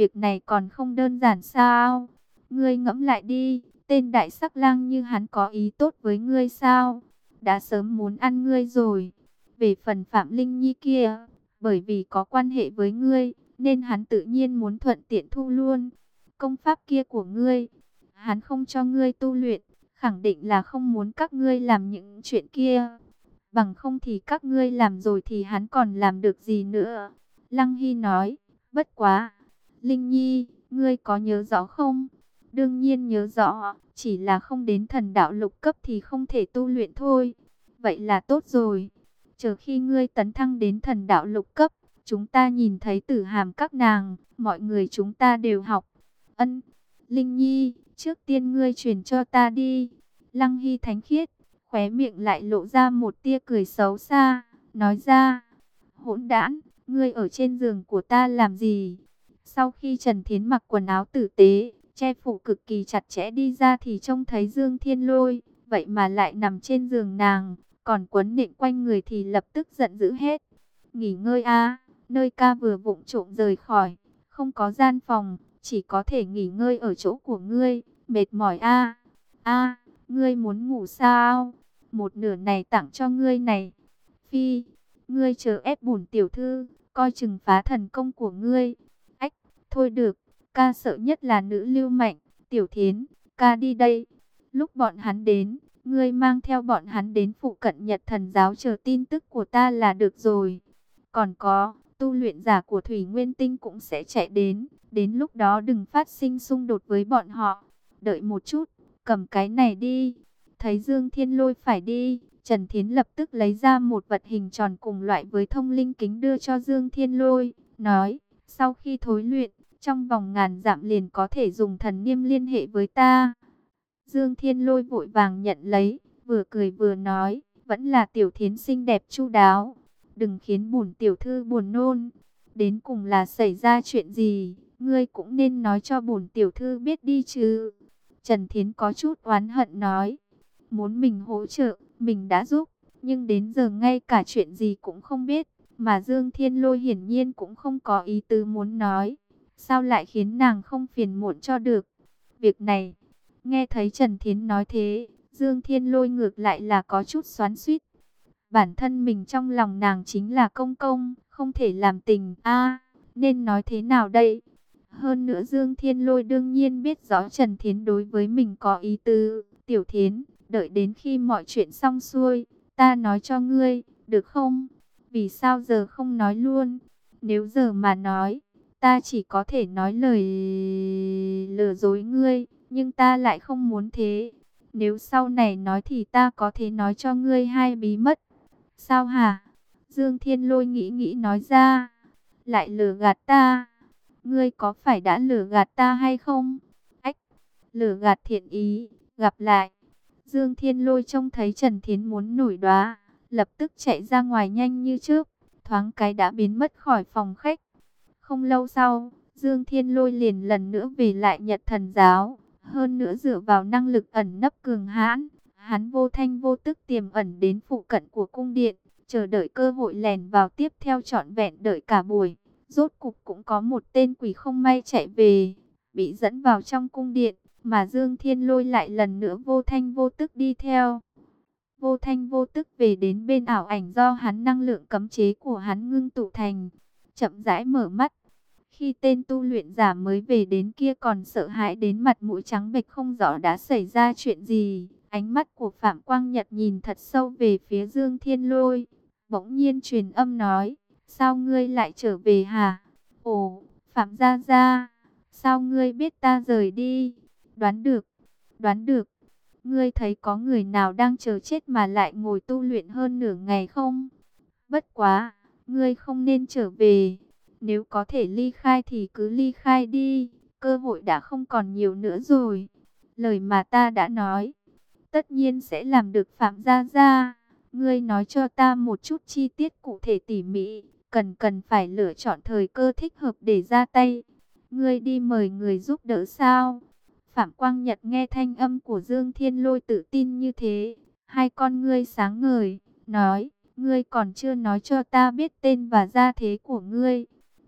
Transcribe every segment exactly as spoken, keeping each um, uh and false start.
việc này còn không đơn giản sao? Ngươi ngẫm lại đi, tên đại sắc lang như hắn có ý tốt với ngươi sao? Đã sớm muốn ăn ngươi rồi. Về phần Phạm Linh Nhi kia, bởi vì có quan hệ với ngươi, nên hắn tự nhiên muốn thuận tiện thu luôn. Công pháp kia của ngươi, hắn không cho ngươi tu luyện, khẳng định là không muốn các ngươi làm những chuyện kia. Bằng không thì các ngươi làm rồi thì hắn còn làm được gì nữa. Lăng Hy nói, bất quá. Linh Nhi, ngươi có nhớ rõ không? Đương nhiên nhớ rõ, chỉ là không đến thần đạo lục cấp thì không thể tu luyện thôi. Vậy là tốt rồi. Chờ khi ngươi tấn thăng đến thần đạo lục cấp, chúng ta nhìn thấy tử hàm các nàng, mọi người chúng ta đều học. Ân, Linh Nhi, trước tiên ngươi truyền cho ta đi. Lăng Hy thánh khiết, khóe miệng lại lộ ra một tia cười xấu xa, nói ra, hỗn đản, ngươi ở trên giường của ta làm gì? Sau khi Trần Thiến mặc quần áo tử tế, che phủ cực kỳ chặt chẽ đi ra thì trông thấy Dương Thiên Lôi, vậy mà lại nằm trên giường nàng, còn quấn nịnh quanh người thì lập tức giận dữ hết. Nghỉ ngơi a, nơi ca vừa vụng trộm rời khỏi, không có gian phòng, chỉ có thể nghỉ ngơi ở chỗ của ngươi, mệt mỏi a. A, ngươi muốn ngủ sao? Một nửa này tặng cho ngươi này. Phi, ngươi chờ ép bổn tiểu thư, coi chừng phá thần công của ngươi. Ách, thôi được, ca sợ nhất là nữ lưu mạnh, Tiểu Thiến, ca đi đây. Lúc bọn hắn đến, ngươi mang theo bọn hắn đến phụ cận Nhật Thần giáo chờ tin tức của ta là được rồi. Còn có, tu luyện giả của Thủy Nguyên Tinh cũng sẽ chạy đến, đến lúc đó đừng phát sinh xung đột với bọn họ. Đợi một chút, cầm cái này đi. Thấy Dương Thiên Lôi phải đi, Trần Thiến lập tức lấy ra một vật hình tròn cùng loại với thông linh kính đưa cho Dương Thiên Lôi, nói, sau khi thối luyện, trong vòng ngàn dặm liền có thể dùng thần niêm liên hệ với ta. Dương Thiên Lôi vội vàng nhận lấy, vừa cười vừa nói, vẫn là Tiểu Thiến xinh đẹp chu đáo, đừng khiến bổn tiểu thư buồn nôn. Đến cùng là xảy ra chuyện gì, ngươi cũng nên nói cho bổn tiểu thư biết đi chứ. Trần Thiến có chút oán hận nói, muốn mình hỗ trợ, mình đã giúp, nhưng đến giờ ngay cả chuyện gì cũng không biết, mà Dương Thiên Lôi hiển nhiên cũng không có ý tứ muốn nói, sao lại khiến nàng không phiền muộn cho được. Việc này, nghe thấy Trần Thiến nói thế, Dương Thiên Lôi ngược lại là có chút xoắn xuýt. Bản thân mình trong lòng nàng chính là công công, không thể làm tình a, nên nói thế nào đây? Hơn nữa Dương Thiên Lôi đương nhiên biết rõ Trần Thiến đối với mình có ý tứ. Tiểu Thiến, đợi đến khi mọi chuyện xong xuôi, ta nói cho ngươi, được không? Vì sao giờ không nói luôn? Nếu giờ mà nói, ta chỉ có thể nói lời lừa dối ngươi, nhưng ta lại không muốn thế. Nếu sau này nói thì ta có thể nói cho ngươi hai bí mật. Sao hả? Dương Thiên Lôi nghĩ nghĩ nói ra, lại lừa gạt ta. Ngươi có phải đã lừa gạt ta hay không? Ách, lừa gạt thiện ý, gặp lại. Dương Thiên Lôi trông thấy Trần Thiến muốn nổi đoá, lập tức chạy ra ngoài nhanh như chớp, thoáng cái đã biến mất khỏi phòng khách. Không lâu sau, Dương Thiên Lôi liền lần nữa về lại Nhật Thần giáo, hơn nữa dựa vào năng lực ẩn nấp cường hãn, hắn vô thanh vô tức tiềm ẩn đến phụ cận của cung điện, chờ đợi cơ hội lèn vào tiếp theo trọn vẹn đợi cả buổi. Rốt cục cũng có một tên quỷ không may chạy về, bị dẫn vào trong cung điện, mà Dương Thiên Lôi lại lần nữa vô thanh vô tức đi theo. Vô thanh vô tức về đến bên ảo ảnh do hắn năng lượng cấm chế của hắn ngưng tụ thành, chậm rãi mở mắt. Khi tên tu luyện giả mới về đến kia còn sợ hãi đến mặt mũi trắng bệch không rõ đã xảy ra chuyện gì, ánh mắt của Phạm Quang Nhật nhìn thật sâu về phía Dương Thiên Lôi, bỗng nhiên truyền âm nói, sao ngươi lại trở về hả? Ồ, Phạm Gia Gia, sao ngươi biết ta rời đi? Đoán được, đoán được. Ngươi thấy có người nào đang chờ chết mà lại ngồi tu luyện hơn nửa ngày không? Bất quá, ngươi không nên trở về. Nếu có thể ly khai thì cứ ly khai đi. Cơ hội đã không còn nhiều nữa rồi. Lời mà ta đã nói, tất nhiên sẽ làm được Phạm Gia Gia. Ngươi nói cho ta một chút chi tiết cụ thể tỉ mỉ. Cần cần phải lựa chọn thời cơ thích hợp để ra tay. Ngươi đi mời người giúp đỡ sao? Phạm Quang Nhật nghe thanh âm của Dương Thiên Lôi tự tin như thế, hai con ngươi sáng ngời, nói, ngươi còn chưa nói cho ta biết tên và gia thế của ngươi.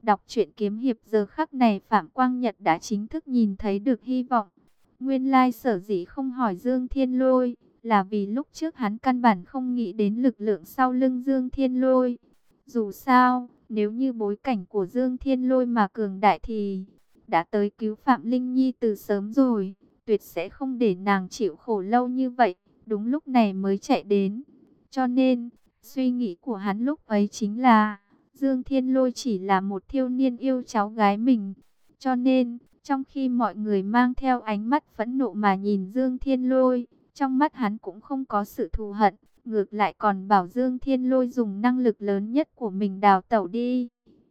Đọc truyện kiếm hiệp giờ khắc này Phạm Quang Nhật đã chính thức nhìn thấy được hy vọng. Nguyên lai sở dĩ không hỏi Dương Thiên Lôi, là vì lúc trước hắn căn bản không nghĩ đến lực lượng sau lưng Dương Thiên Lôi. Dù sao, nếu như bối cảnh của Dương Thiên Lôi mà cường đại thì đã tới cứu Phạm Linh Nhi từ sớm rồi, tuyệt sẽ không để nàng chịu khổ lâu như vậy, đúng lúc này mới chạy đến. Cho nên, suy nghĩ của hắn lúc ấy chính là Dương Thiên Lôi chỉ là một thiếu niên yêu cháu gái mình. Cho nên, trong khi mọi người mang theo ánh mắt phẫn nộ mà nhìn Dương Thiên Lôi, trong mắt hắn cũng không có sự thù hận, ngược lại còn bảo Dương Thiên Lôi dùng năng lực lớn nhất của mình đào tẩu đi.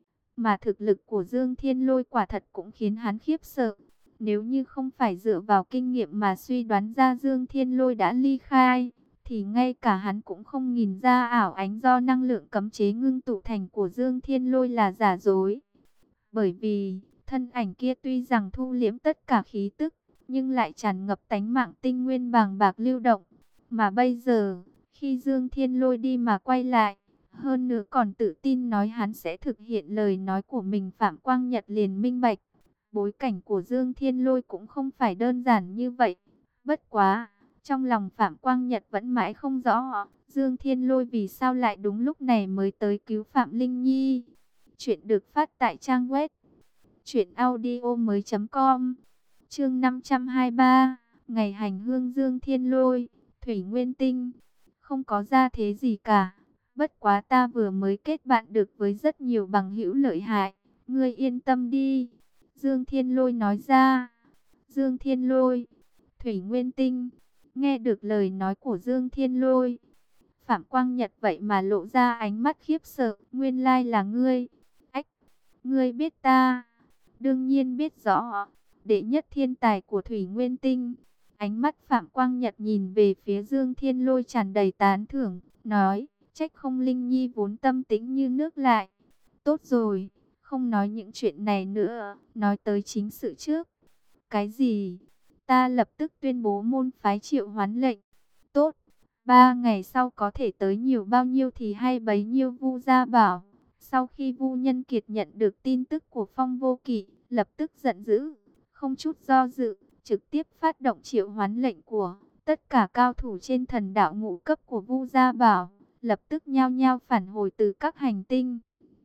Mà thực lực của Dương Thiên Lôi quả thật cũng khiến hắn khiếp sợ. Nếu như không phải dựa vào kinh nghiệm mà suy đoán ra Dương Thiên Lôi đã ly khai, thì ngay cả hắn cũng không nhìn ra ảo ánh do năng lượng cấm chế ngưng tụ thành của Dương Thiên Lôi là giả dối. Bởi vì, thân ảnh kia tuy rằng thu liễm tất cả khí tức, nhưng lại tràn ngập tánh mạng tinh nguyên bàng bạc lưu động. Mà bây giờ, khi Dương Thiên Lôi đi mà quay lại, hơn nữa còn tự tin nói hắn sẽ thực hiện lời nói của mình, Phạm Quang Nhật liền minh bạch. Bối cảnh của Dương Thiên Lôi cũng không phải đơn giản như vậy. Bất quá, trong lòng Phạm Quang Nhật vẫn mãi không rõ, Dương Thiên Lôi vì sao lại đúng lúc này mới tới cứu Phạm Linh Nhi. Chuyện được phát tại trang web truyện audio mới chấm com. Chương năm trăm hai mươi ba, ngày hành hương Dương Thiên Lôi, Thủy Nguyên Tinh. Không có gia thế gì cả, bất quá ta vừa mới kết bạn được với rất nhiều bằng hữu lợi hại, ngươi yên tâm đi. Dương Thiên Lôi nói ra. Dương Thiên Lôi, Thủy Nguyên Tinh. Nghe được lời nói của Dương Thiên Lôi, Phạm Quang Nhật vậy mà lộ ra ánh mắt khiếp sợ. Nguyên lai là ngươi. Ách, ngươi biết ta? Đương nhiên biết rõ. Đệ nhất thiên tài của Thủy Nguyên Tinh. Ánh mắt Phạm Quang Nhật nhìn về phía Dương Thiên Lôi tràn đầy tán thưởng, nói, trách không Linh Nhi vốn tâm tĩnh như nước lại. Tốt rồi, không nói những chuyện này nữa, nói tới chính sự trước. Cái gì? Ta lập tức tuyên bố môn phái triệu hoán lệnh. Tốt, ba ngày sau có thể tới nhiều bao nhiêu thì hay bấy nhiêu. Vu Gia bảo. Sau khi Vu Nhân Kiệt nhận được tin tức của Phong Vô Kỵ, lập tức giận dữ, không chút do dự, trực tiếp phát động triệu hoán lệnh của tất cả cao thủ trên thần đạo ngũ cấp của Vu Gia bảo, lập tức nhao nhao phản hồi từ các hành tinh.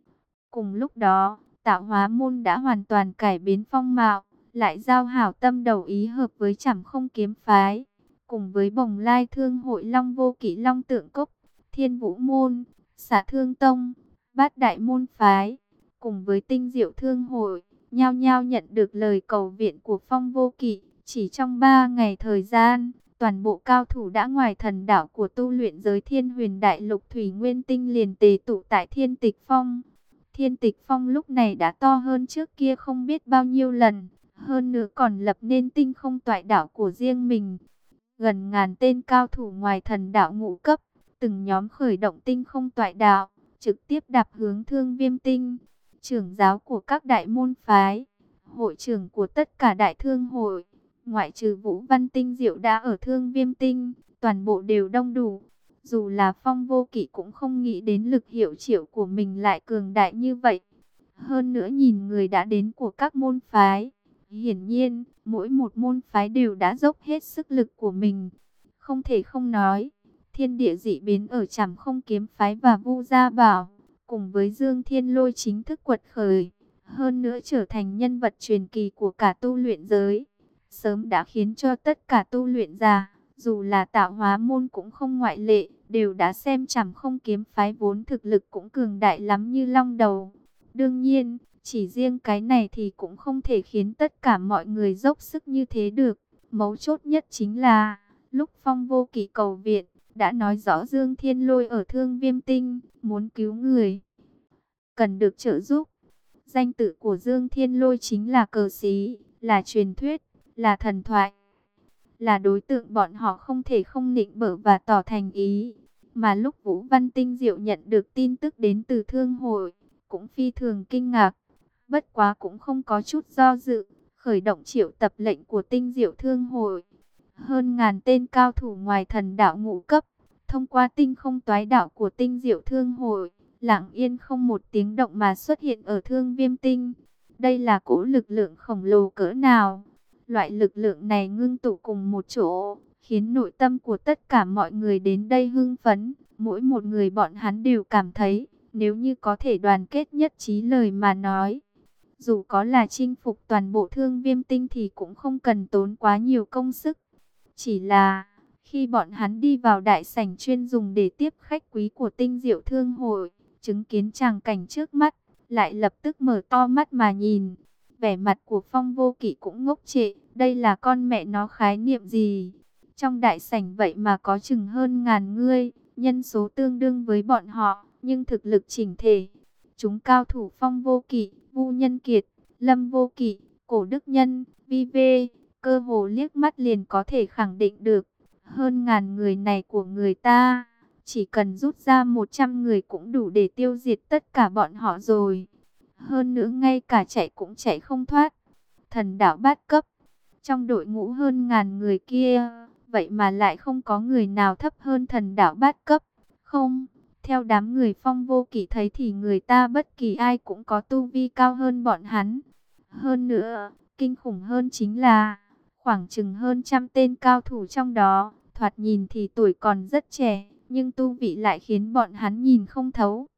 Cùng lúc đó, Tạo Hóa môn đã hoàn toàn cải biến phong mạo, lại giao hảo tâm đầu ý hợp với Trảm Không kiếm phái, cùng với Bồng Lai Thương hội, Long Vô Kỵ, Long Tượng Cốc, Thiên Vũ môn, Xả Thương tông, Bát Đại môn phái, cùng với Tinh Diệu Thương hội, nhao nhao nhận được lời cầu viện của Phong Vô Kỵ. Chỉ trong ba ngày thời gian, toàn bộ cao thủ đã ngoài thần đảo của tu luyện giới Thiên Huyền Đại Lục Thủy Nguyên Tinh liền tề tụ tại Thiên Tịch Phong. Thiên Tịch Phong lúc này đã to hơn trước kia không biết bao nhiêu lần, hơn nữa còn lập nên tinh không toại đảo của riêng mình. Gần ngàn tên cao thủ ngoài thần đạo ngũ cấp, từng nhóm khởi động tinh không toại đảo, trực tiếp đạp hướng Thương Viêm Tinh. Trưởng giáo của các đại môn phái, hội trưởng của tất cả đại thương hội, ngoại trừ Vũ Văn Tinh Diệu đã ở Thương Viêm Tinh, toàn bộ đều đông đủ. Dù là Phong Vô Kỵ cũng không nghĩ đến lực hiệu triệu của mình lại cường đại như vậy. Hơn nữa nhìn người đã đến của các môn phái, hiển nhiên mỗi một môn phái đều đã dốc hết sức lực của mình. Không thể không nói, thiên địa dị biến ở Trảm Không kiếm phái và Vu Gia bảo, cùng với Dương Thiên Lôi chính thức quật khởi, hơn nữa trở thành nhân vật truyền kỳ của cả tu luyện giới, sớm đã khiến cho tất cả tu luyện giả, dù là Tạo Hóa môn cũng không ngoại lệ, đều đã xem Trảm Không kiếm phái vốn thực lực cũng cường đại lắm như long đầu. Đương nhiên, chỉ riêng cái này thì cũng không thể khiến tất cả mọi người dốc sức như thế được. Mấu chốt nhất chính là, lúc Phong Vô Kỵ cầu viện, đã nói rõ Dương Thiên Lôi ở Thương Viêm Tinh, muốn cứu người, cần được trợ giúp. Danh tự của Dương Thiên Lôi chính là cờ xí, là truyền thuyết, là thần thoại, là đối tượng bọn họ không thể không nịnh bợ và tỏ thành ý. Mà lúc Vũ Văn Tinh Diệu nhận được tin tức đến từ thương hội, cũng phi thường kinh ngạc, bất quá cũng không có chút do dự, khởi động triệu tập lệnh của Tinh Diệu Thương hội. Hơn ngàn tên cao thủ ngoài thần đạo ngũ cấp, thông qua tinh không toái đảo của Tinh Diệu Thương hội, lặng yên không một tiếng động mà xuất hiện ở Thương Viêm Tinh. Đây là cỗ lực lượng khổng lồ cỡ nào? Loại lực lượng này ngưng tụ cùng một chỗ, khiến nội tâm của tất cả mọi người đến đây hưng phấn. Mỗi một người bọn hắn đều cảm thấy, nếu như có thể đoàn kết nhất trí lời mà nói, dù có là chinh phục toàn bộ Thương Viêm Tinh thì cũng không cần tốn quá nhiều công sức. Chỉ là, khi bọn hắn đi vào đại sảnh chuyên dùng để tiếp khách quý của Tinh Diệu Thương hội, chứng kiến tràng cảnh trước mắt, lại lập tức mở to mắt mà nhìn. Vẻ mặt của Phong Vô Kỵ cũng ngốc trệ, đây là con mẹ nó khái niệm gì? Trong đại sảnh vậy mà có chừng hơn ngàn người, nhân số tương đương với bọn họ, nhưng thực lực chỉnh thể. Chúng cao thủ Phong Vô Kỵ, Vu Nhân Kiệt, Lâm Vô Kỵ, Cổ Đức Nhân, Vi Vê, cơ hồ liếc mắt liền có thể khẳng định được. Hơn ngàn người này của người ta, chỉ cần rút ra một trăm người cũng đủ để tiêu diệt tất cả bọn họ rồi. Hơn nữa ngay cả chạy cũng chạy không thoát. Thần đảo bát cấp, trong đội ngũ hơn ngàn người kia, vậy mà lại không có người nào thấp hơn thần đảo bát cấp. Không, theo đám người Phong Vô Kỵ thấy thì người ta bất kỳ ai cũng có tu vi cao hơn bọn hắn. Hơn nữa, kinh khủng hơn chính là, khoảng chừng hơn trăm tên cao thủ trong đó, thoạt nhìn thì tuổi còn rất trẻ, nhưng tu vị lại khiến bọn hắn nhìn không thấu.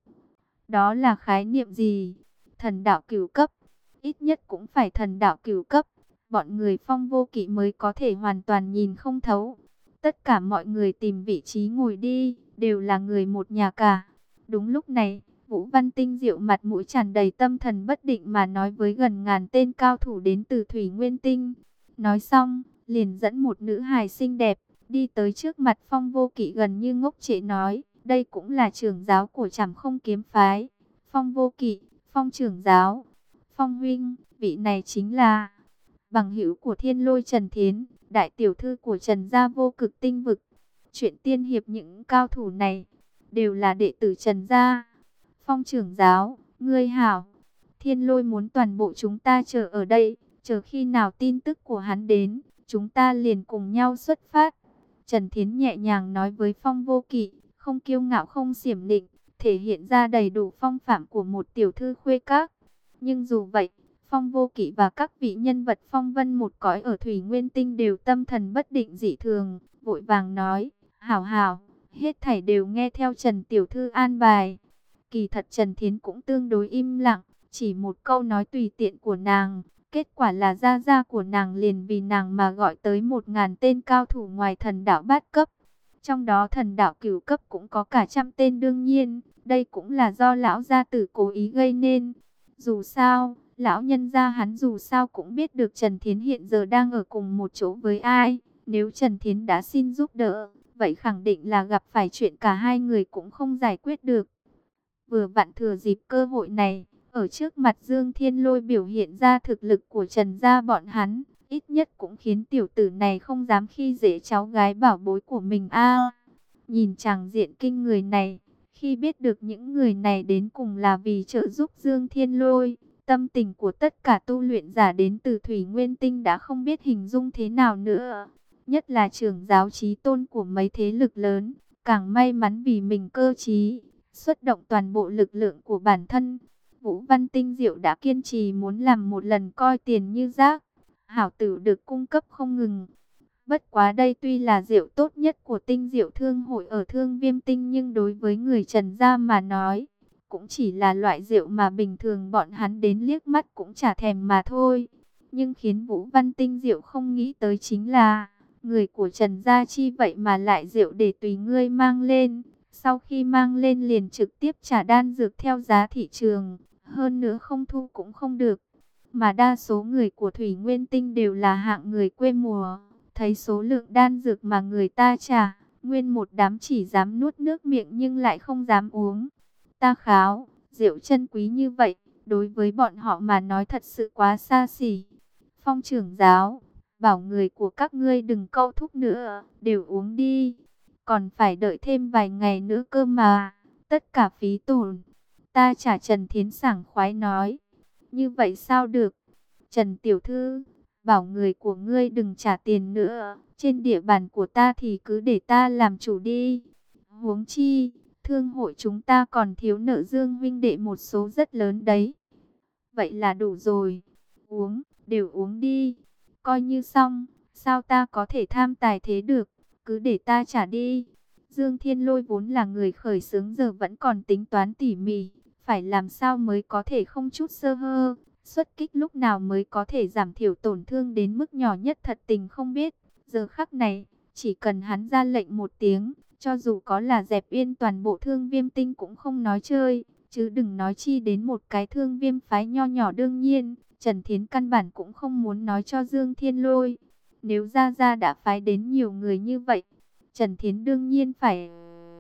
Đó là khái niệm gì? Thần đạo cửu cấp, ít nhất cũng phải thần đạo cửu cấp, bọn người Phong Vô Kỵ mới có thể hoàn toàn nhìn không thấu. Tất cả mọi người tìm vị trí ngồi đi, đều là người một nhà cả. Đúng lúc này, Vũ Văn Tinh Diệu mặt mũi tràn đầy tâm thần bất định mà nói với gần ngàn tên cao thủ đến từ Thủy Nguyên Tinh. Nói xong, liền dẫn một nữ hài xinh đẹp, đi tới trước mặt Phong Vô Kỵ gần như ngốc trệ nói, đây cũng là trưởng giáo của Trảm Không Kiếm Phái. Phong Vô Kỵ, Phong trưởng giáo, Phong huynh, vị này chính là bằng hữu của Thiên Lôi Trần Thiến, đại tiểu thư của Trần gia Vô Cực Tinh vực. Chuyện tiên hiệp những cao thủ này đều là đệ tử Trần gia. Phong trưởng giáo, ngươi hảo, Thiên Lôi muốn toàn bộ chúng ta chờ ở đây, chờ khi nào tin tức của hắn đến, chúng ta liền cùng nhau xuất phát. Trần Thiến nhẹ nhàng nói với Phong Vô Kỵ, không kiêu ngạo không xiểm nịnh, thể hiện ra đầy đủ phong phạm của một tiểu thư khuê các. Nhưng dù vậy, Phong Vô Kỵ và các vị nhân vật phong vân một cõi ở Thủy Nguyên Tinh đều tâm thần bất định dị thường, vội vàng nói, hảo hảo, hết thảy đều nghe theo Trần tiểu thư an bài. Kỳ thật Trần Thiến cũng tương đối im lặng, chỉ một câu nói tùy tiện của nàng, kết quả là gia gia của nàng liền vì nàng mà gọi tới một ngàn tên cao thủ ngoài thần đạo bát cấp. Trong đó thần đạo cửu cấp cũng có cả trăm tên đương nhiên, đây cũng là do lão gia tử cố ý gây nên. Dù sao, lão nhân gia hắn dù sao cũng biết được Trần Thiến hiện giờ đang ở cùng một chỗ với ai. Nếu Trần Thiến đã xin giúp đỡ, vậy khẳng định là gặp phải chuyện cả hai người cũng không giải quyết được. Vừa vặn thừa dịp cơ hội này, ở trước mặt Dương Thiên Lôi biểu hiện ra thực lực của Trần gia bọn hắn, ít nhất cũng khiến tiểu tử này không dám khi dễ cháu gái bảo bối của mình a. Nhìn chàng diện kinh người này, khi biết được những người này đến cùng là vì trợ giúp Dương Thiên Lôi, tâm tình của tất cả tu luyện giả đến từ Thủy Nguyên Tinh đã không biết hình dung thế nào nữa. Nhất là trưởng giáo chí tôn của mấy thế lực lớn, càng may mắn vì mình cơ trí, xuất động toàn bộ lực lượng của bản thân. Vũ Văn Tinh Diệu đã kiên trì muốn làm một lần coi tiền như rác, hảo tử được cung cấp không ngừng. Bất quá đây tuy là rượu tốt nhất của Tinh Diệu Thương hội ở Thương Viêm Tinh, nhưng đối với người Trần gia mà nói, cũng chỉ là loại rượu mà bình thường bọn hắn đến liếc mắt cũng chả thèm mà thôi. Nhưng khiến Vũ Văn Tinh Diệu không nghĩ tới chính là, người của Trần gia chi vậy mà lại rượu để tùy ngươi mang lên. Sau khi mang lên liền trực tiếp trả đan dược theo giá thị trường, hơn nữa không thu cũng không được. Mà đa số người của Thủy Nguyên Tinh đều là hạng người quê mùa, thấy số lượng đan dược mà người ta trả, nguyên một đám chỉ dám nuốt nước miệng nhưng lại không dám uống. Ta kháo, rượu chân quý như vậy, đối với bọn họ mà nói thật sự quá xa xỉ. Phong trưởng giáo, bảo người của các ngươi đừng câu thúc nữa, đều uống đi. Còn phải đợi thêm vài ngày nữa cơ mà, tất cả phí tổn ta trả. Trần Thiến sảng khoái nói. Như vậy sao được? Trần tiểu thư, bảo người của ngươi đừng trả tiền nữa, trên địa bàn của ta thì cứ để ta làm chủ đi. Huống chi, Thương hội chúng ta còn thiếu nợ Dương huynh đệ một số rất lớn đấy. Vậy là đủ rồi. Uống, đều uống đi. Coi như xong, sao ta có thể tham tài thế được, cứ để ta trả đi. Dương Thiên Lôi vốn là người khởi xướng giờ vẫn còn tính toán tỉ mỉ, phải làm sao mới có thể không chút sơ hơ, xuất kích lúc nào mới có thể giảm thiểu tổn thương đến mức nhỏ nhất thật tình không biết. Giờ khắc này, chỉ cần hắn ra lệnh một tiếng, cho dù có là dẹp yên toàn bộ Thương Viêm Tinh cũng không nói chơi, chứ đừng nói chi đến một cái Thương Viêm phái nho nhỏ. Đương nhiên, Trần Thiến căn bản cũng không muốn nói cho Dương Thiên Lôi. Nếu Gia Gia đã phái đến nhiều người như vậy, Trần Thiến đương nhiên phải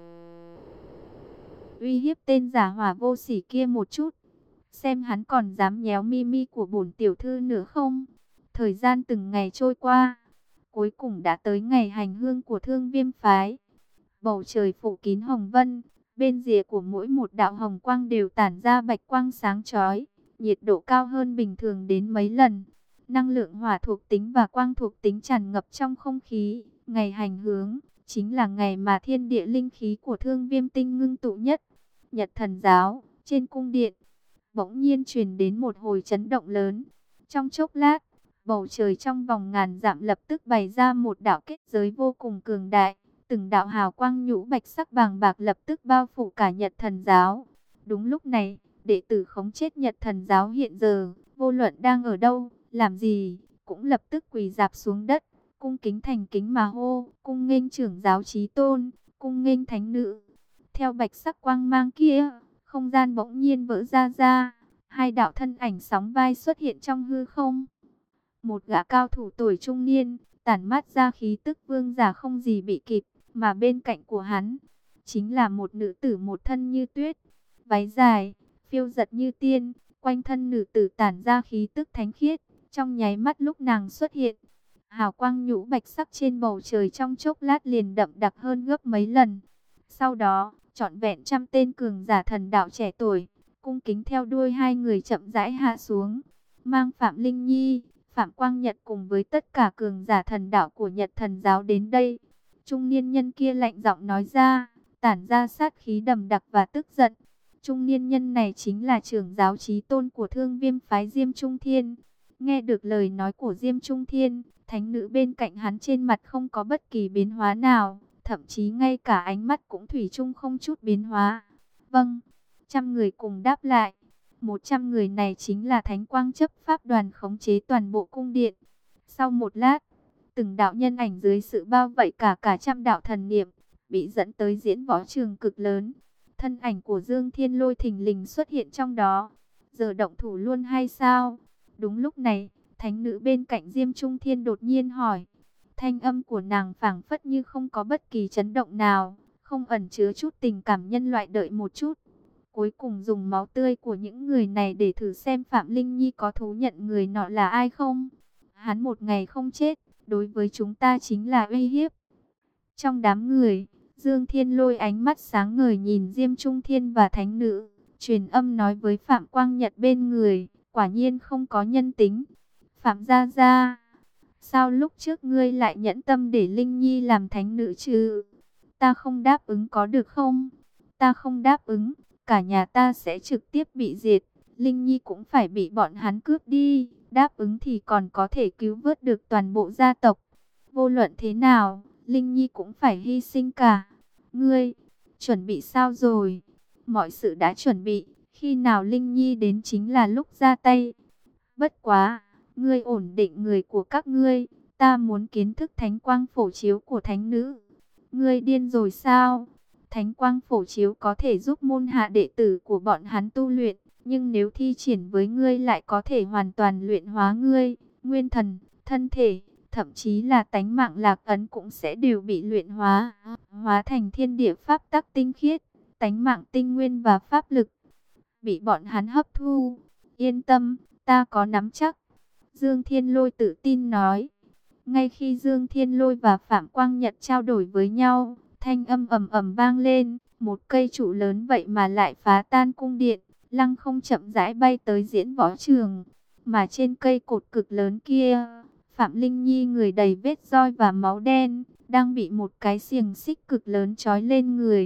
uy hiếp tên giả hỏa vô sỉ kia một chút, xem hắn còn dám nhéo mi mi của bổn tiểu thư nữa không. Thời gian từng ngày trôi qua, cuối cùng đã tới ngày hành hương của Thương Viêm phái. Bầu trời phủ kín hồng vân, bên rìa của mỗi một đạo hồng quang đều tản ra bạch quang sáng chói, nhiệt độ cao hơn bình thường đến mấy lần. Năng lượng hỏa thuộc tính và quang thuộc tính tràn ngập trong không khí. Ngày hành hướng chính là ngày mà thiên địa linh khí của Thương Viêm Tinh ngưng tụ nhất. Nhật Thần Giáo, trên cung điện, bỗng nhiên truyền đến một hồi chấn động lớn. Trong chốc lát, bầu trời trong vòng ngàn dặm lập tức bày ra một đạo kết giới vô cùng cường đại. Từng đạo hào quang nhũ bạch sắc vàng bạc lập tức bao phủ cả Nhật Thần Giáo. Đúng lúc này, đệ tử khống chết Nhật Thần Giáo hiện giờ, vô luận đang ở đâu, làm gì, cũng lập tức quỳ rạp xuống đất, cung kính thành kính mà hô: cung nghênh trưởng giáo chí tôn, cung nghênh thánh nữ. Theo bạch sắc quang mang kia, không gian bỗng nhiên vỡ ra ra, hai đạo thân ảnh sóng vai xuất hiện trong hư không. Một gã cao thủ tuổi trung niên, tản mát ra khí tức vương giả không gì bị kịp, mà bên cạnh của hắn chính là một nữ tử một thân như tuyết, váy dài, phiêu giật như tiên, quanh thân nữ tử tản ra khí tức thánh khiết. Trong nháy mắt lúc nàng xuất hiện, hào quang nhũ bạch sắc trên bầu trời trong chốc lát liền đậm đặc hơn gấp mấy lần. Sau đó, trọn vẹn trăm tên cường giả thần đạo trẻ tuổi, cung kính theo đuôi hai người chậm rãi hạ xuống, mang Phạm Linh Nhi, Phạm Quang Nhật cùng với tất cả cường giả thần đạo của Nhật Thần Giáo đến đây. Trung niên nhân kia lạnh giọng nói ra, tản ra sát khí đầm đặc và tức giận. Trung niên nhân này chính là trưởng giáo chí tôn của Thương Viêm phái Diêm Trung Thiên. Nghe được lời nói của Diêm Trung Thiên, thánh nữ bên cạnh hắn trên mặt không có bất kỳ biến hóa nào, thậm chí ngay cả ánh mắt cũng thủy chung không chút biến hóa. Vâng, trăm người cùng đáp lại. Một trăm người này chính là Thánh Quang chấp pháp đoàn khống chế toàn bộ cung điện. Sau một lát, từng đạo nhân ảnh dưới sự bao vây cả cả trăm đạo thần niệm, bị dẫn tới diễn võ trường cực lớn. Thân ảnh của Dương Thiên Lôi thình lình xuất hiện trong đó. Giờ động thủ luôn hay sao? Đúng lúc này, thánh nữ bên cạnh Diêm Trung Thiên đột nhiên hỏi. Thanh âm của nàng phảng phất như không có bất kỳ chấn động nào, không ẩn chứa chút tình cảm nhân loại. Đợi một chút, cuối cùng dùng máu tươi của những người này để thử xem Phạm Linh Nhi có thú nhận người nọ là ai không. Hắn một ngày không chết, đối với chúng ta chính là uy hiếp. Trong đám người, Dương Thiên Lôi ánh mắt sáng ngời nhìn Diêm Trung Thiên và thánh nữ, truyền âm nói với Phạm Quang Nhật bên người, quả nhiên không có nhân tính. Phạm Gia Gia, sao lúc trước ngươi lại nhẫn tâm để Linh Nhi làm thánh nữ chứ? Ta không đáp ứng có được không? Ta không đáp ứng, cả nhà ta sẽ trực tiếp bị diệt, Linh Nhi cũng phải bị bọn hắn cướp đi. Đáp ứng thì còn có thể cứu vớt được toàn bộ gia tộc. Vô luận thế nào, Linh Nhi cũng phải hy sinh cả. Ngươi, chuẩn bị sao rồi? Mọi sự đã chuẩn bị, khi nào Linh Nhi đến chính là lúc ra tay. Bất quá, ngươi ổn định người của các ngươi, ta muốn kiến thức thánh quang phổ chiếu của thánh nữ. Ngươi điên rồi sao? Thánh quang phổ chiếu có thể giúp môn hạ đệ tử của bọn hắn tu luyện, nhưng nếu thi triển với ngươi lại có thể hoàn toàn luyện hóa ngươi, nguyên thần, thân thể, thậm chí là tánh mạng lạc ấn cũng sẽ đều bị luyện hóa, hóa thành thiên địa pháp tắc tinh khiết, tánh mạng tinh nguyên và pháp lực, bị bọn hắn hấp thu. Yên tâm, ta có nắm chắc. Dương Thiên Lôi tự tin nói. Ngay khi Dương Thiên Lôi và Phạm Quang Nhật trao đổi với nhau, thanh âm ầm ầm vang lên, một cây trụ lớn vậy mà lại phá tan cung điện, lăng không chậm rãi bay tới diễn võ trường. Mà trên cây cột cực lớn kia, Phạm Linh Nhi người đầy vết roi và máu đen, đang bị một cái xiềng xích cực lớn trói lên người.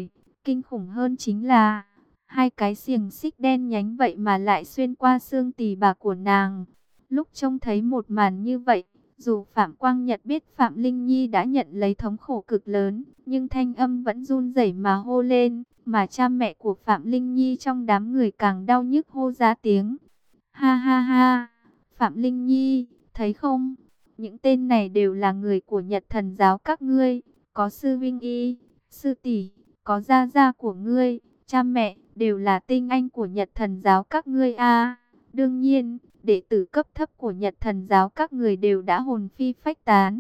Kinh khủng hơn chính là, hai cái xiềng xích đen nhánh vậy mà lại xuyên qua xương tỳ bà của nàng. Lúc trông thấy một màn như vậy, dù Phạm Quang Nhật biết Phạm Linh Nhi đã nhận lấy thống khổ cực lớn, nhưng thanh âm vẫn run rẩy mà hô lên, mà cha mẹ của Phạm Linh Nhi trong đám người càng đau nhức hô ra tiếng. Ha ha ha, Phạm Linh Nhi, thấy không? Những tên này đều là người của Nhật Thần giáo các ngươi, có sư vinh y, sư tỷ, có gia gia của ngươi, cha mẹ đều là tinh anh của Nhật Thần giáo các ngươi a. Đương nhiên, đệ tử cấp thấp của Nhật Thần giáo các người đều đã hồn phi phách tán.